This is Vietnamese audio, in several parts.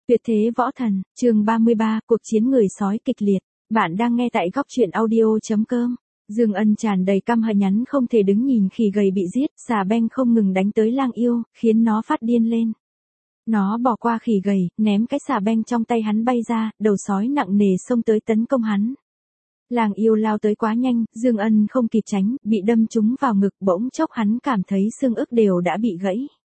Tuyệt thế võ thần, chương 33, cuộc chiến người sói kịch liệt. Bạn đang nghe tại góc truyện audio.com. Dương Ân tràn đầy căm hận nhắn không thể đứng nhìn khỉ gầy bị giết, xà beng không ngừng đánh tới Lang Yêu, khiến nó phát điên lên. Nó bỏ qua khỉ gầy, ném cái xà beng trong tay hắn bay ra, đầu sói nặng nề xông tới tấn công hắn. Lang Yêu lao tới quá nhanh, Dương Ân không kịp tránh, bị đâm trúng vào ngực, bỗng chốc hắn cảm thấy xương ức đều đã bị gãy.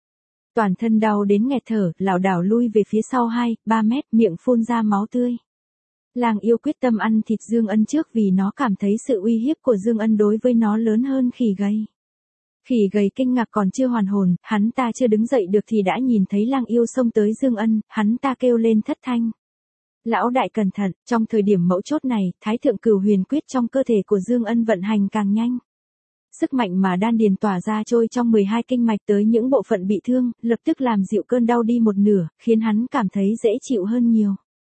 Toàn thân đau đến nghẹt thở, lảo đảo lui về phía sau 2-3 mét, miệng phun ra máu tươi. Lang Yêu quyết tâm ăn thịt Dương Ân trước vì nó cảm thấy sự uy hiếp của Dương Ân đối với nó lớn hơn khỉ gầy. Khỉ gầy kinh ngạc còn chưa hoàn hồn, hắn ta chưa đứng dậy được thì đã nhìn thấy Lang Yêu xông tới Dương Ân, hắn ta kêu lên thất thanh. Lão đại cẩn thận, trong thời điểm mấu chốt này, Thái thượng cửu huyền quyết trong cơ thể của Dương Ân vận hành càng nhanh. Sức mạnh mà đan điền tỏa ra trôi trong 12 kinh mạch tới những bộ phận bị thương, lập tức làm dịu cơn đau đi một nửa, khiến hắn cảm thấy dễ chịu hơn nhiều.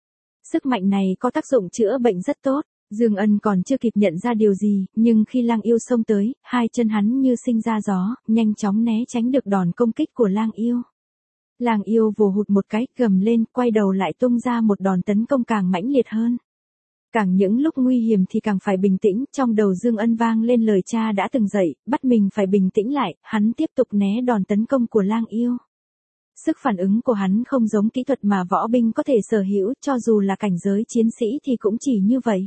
Sức mạnh này có tác dụng chữa bệnh rất tốt. Dương Ân còn chưa kịp nhận ra điều gì, nhưng khi Lang Yêu xông tới, hai chân hắn như sinh ra gió, nhanh chóng né tránh được đòn công kích của Lang Yêu. Lang Yêu vồ hụt một cái, gầm lên, quay đầu lại tung ra một đòn tấn công càng mãnh liệt hơn. Càng những lúc nguy hiểm thì càng phải bình tĩnh, trong đầu Dương Ân vang lên lời cha đã từng dạy, bắt mình phải bình tĩnh lại, hắn tiếp tục né đòn tấn công của Lang Yêu. Sức phản ứng của hắn không giống kỹ thuật mà võ binh có thể sở hữu, cho dù là cảnh giới chiến sĩ thì cũng chỉ như vậy.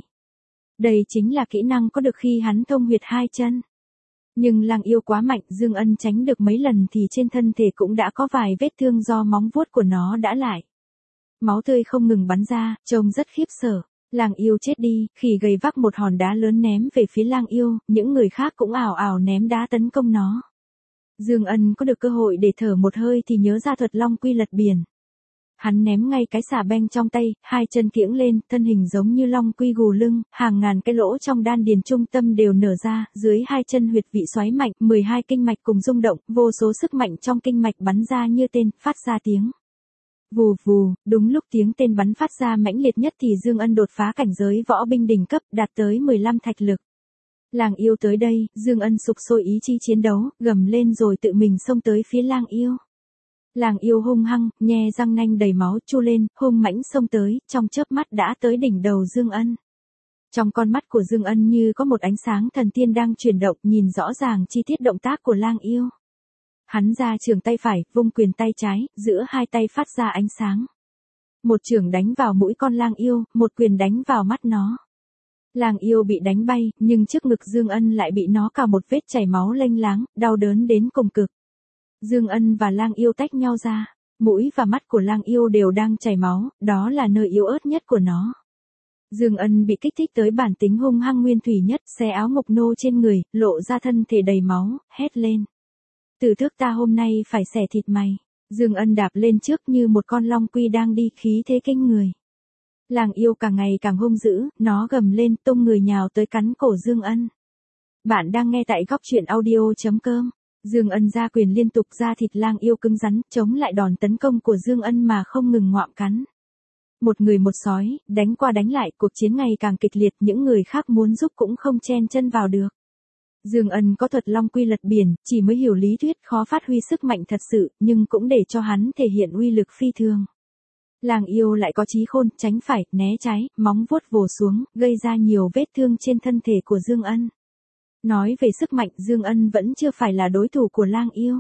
Đây chính là kỹ năng có được khi hắn thông huyệt hai chân. Nhưng Lang Yêu quá mạnh, Dương Ân tránh được mấy lần thì trên thân thể cũng đã có vài vết thương do móng vuốt của nó đã lại. Máu tươi không ngừng bắn ra, trông rất khiếp sợ. Lang Yêu chết đi, khỉ gầy vác một hòn đá lớn ném về phía Lang Yêu, những người khác cũng ảo ảo ném đá tấn công nó. Dương Ân có được cơ hội để thở một hơi thì nhớ ra thuật long quy lật biển. Hắn ném ngay cái xà beng trong tay, hai chân kiễng lên, thân hình giống như long quy gù lưng, hàng ngàn cái lỗ trong đan điền trung tâm đều nở ra, dưới hai chân huyệt vị xoáy mạnh, 12 kinh mạch cùng rung động, vô số sức mạnh trong kinh mạch bắn ra như tên, phát ra tiếng. Vù vù, đúng lúc tiếng tên bắn phát ra mãnh liệt nhất thì Dương Ân đột phá cảnh giới võ binh đỉnh cấp, đạt tới 15 thạch lực. Lang Yêu tới đây, Dương Ân sục sôi ý chí chiến đấu, gầm lên rồi tự mình xông tới phía Lang Yêu. Lang Yêu hung hăng, nhe răng nanh đầy máu chu lên, hung mãnh xông tới, trong chớp mắt đã tới đỉnh đầu Dương Ân. Trong con mắt của Dương Ân như có một ánh sáng thần tiên đang chuyển động, nhìn rõ ràng chi tiết động tác của Lang Yêu. Hắn ra trường tay phải, vung quyền tay trái, giữa hai tay phát ra ánh sáng. Một chưởng đánh vào mũi con Lang Yêu, một quyền đánh vào mắt nó. Lang Yêu bị đánh bay, nhưng trước ngực Dương Ân lại bị nó cào một vết chảy máu lênh láng, đau đớn đến cùng cực. Dương Ân và Lang Yêu tách nhau ra, mũi và mắt của Lang Yêu đều đang chảy máu, đó là nơi yếu ớt nhất của nó. Dương Ân bị kích thích tới bản tính hung hăng nguyên thủy nhất, xé áo ngục nô trên người, lộ ra thân thể đầy máu, hét lên. Từ trước ta hôm nay phải xẻ thịt mày. Dương Ân đạp lên trước như một con long quy đang đi, khí thế kinh người. Lang Yêu càng ngày càng hung dữ, nó gầm lên tung người nhào tới cắn cổ Dương Ân. Bạn đang nghe tại góc truyện audio.com. Dương Ân ra quyền liên tục ra thịt Lang Yêu cứng rắn, chống lại đòn tấn công của Dương Ân mà không ngừng ngoạm cắn. Một người một sói, đánh qua đánh lại, cuộc chiến ngày càng kịch liệt, những người khác muốn giúp cũng không chen chân vào được. Dương Ân có thuật long quy lật biển, chỉ mới hiểu lý thuyết khó phát huy sức mạnh thật sự, nhưng cũng để cho hắn thể hiện uy lực phi thường. Lang Yêu lại có trí khôn, tránh phải, né trái, móng vuốt vồ xuống, gây ra nhiều vết thương trên thân thể của Dương Ân. Nói về sức mạnh, Dương Ân vẫn chưa phải là đối thủ của Lang Yêu.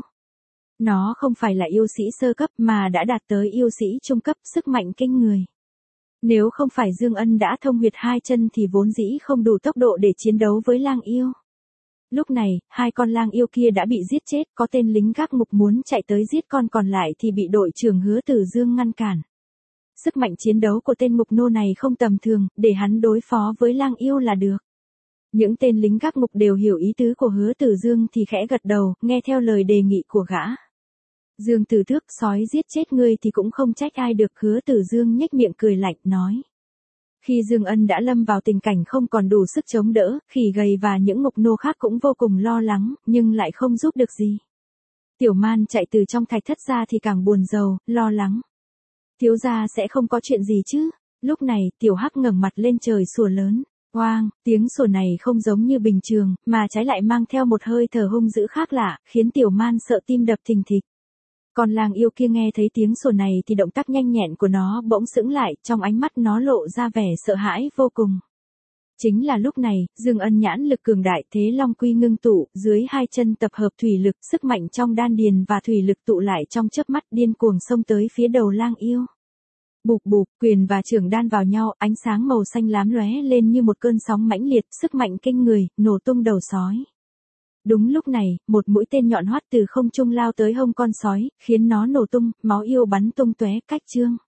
Nó không phải là yêu sĩ sơ cấp mà đã đạt tới yêu sĩ trung cấp, sức mạnh kinh người. Nếu không phải Dương Ân đã thông huyệt hai chân thì vốn dĩ không đủ tốc độ để chiến đấu với Lang Yêu. Lúc này, hai con Lang Yêu kia đã bị giết chết, có tên lính gác ngục muốn chạy tới giết con còn lại thì bị đội trưởng Hứa Tử Dương ngăn cản. Sức mạnh chiến đấu của tên ngục nô này không tầm thường, để hắn đối phó với Lang Yêu là được. Những tên lính gác ngục đều hiểu ý tứ của Hứa Tử Dương thì khẽ gật đầu, nghe theo lời đề nghị của gã. Dương Tử Thước, sói giết chết ngươi thì cũng không trách ai được, Hứa Tử Dương nhếch miệng cười lạnh nói. Khi Dương Ân đã lâm vào tình cảnh không còn đủ sức chống đỡ, khỉ gầy và những ngục nô khác cũng vô cùng lo lắng, nhưng lại không giúp được gì. Tiểu Man chạy từ trong thạch thất ra thì càng buồn rầu, lo lắng. Thiếu gia sẽ không có chuyện gì chứ? Lúc này, Tiểu Hắc ngẩng mặt lên trời sủa lớn. Oang, tiếng sủa này không giống như bình thường, mà trái lại mang theo một hơi thở hung dữ khác lạ, khiến Tiểu Man sợ tim đập thình thịch. Con lang yêu kia nghe thấy tiếng sủa này thì động tác nhanh nhẹn của nó bỗng sững lại, trong ánh mắt nó lộ ra vẻ sợ hãi vô cùng. Chính là lúc này, Dương Ân nhãn lực cường đại, thế long quy ngưng tụ, dưới hai chân tập hợp thủy lực, sức mạnh trong đan điền và thủy lực tụ lại trong chớp mắt điên cuồng xông tới phía đầu lang yêu. Bụp bụp, quyền và chưởng đan vào nhau, ánh sáng màu xanh lám lóe lên như một cơn sóng mãnh liệt, sức mạnh kinh người, nổ tung đầu sói. Đúng lúc này, một mũi tên nhọn hoắt từ không trung lao tới hông con sói, khiến nó nổ tung, máu yêu bắn tung tóe cách chương.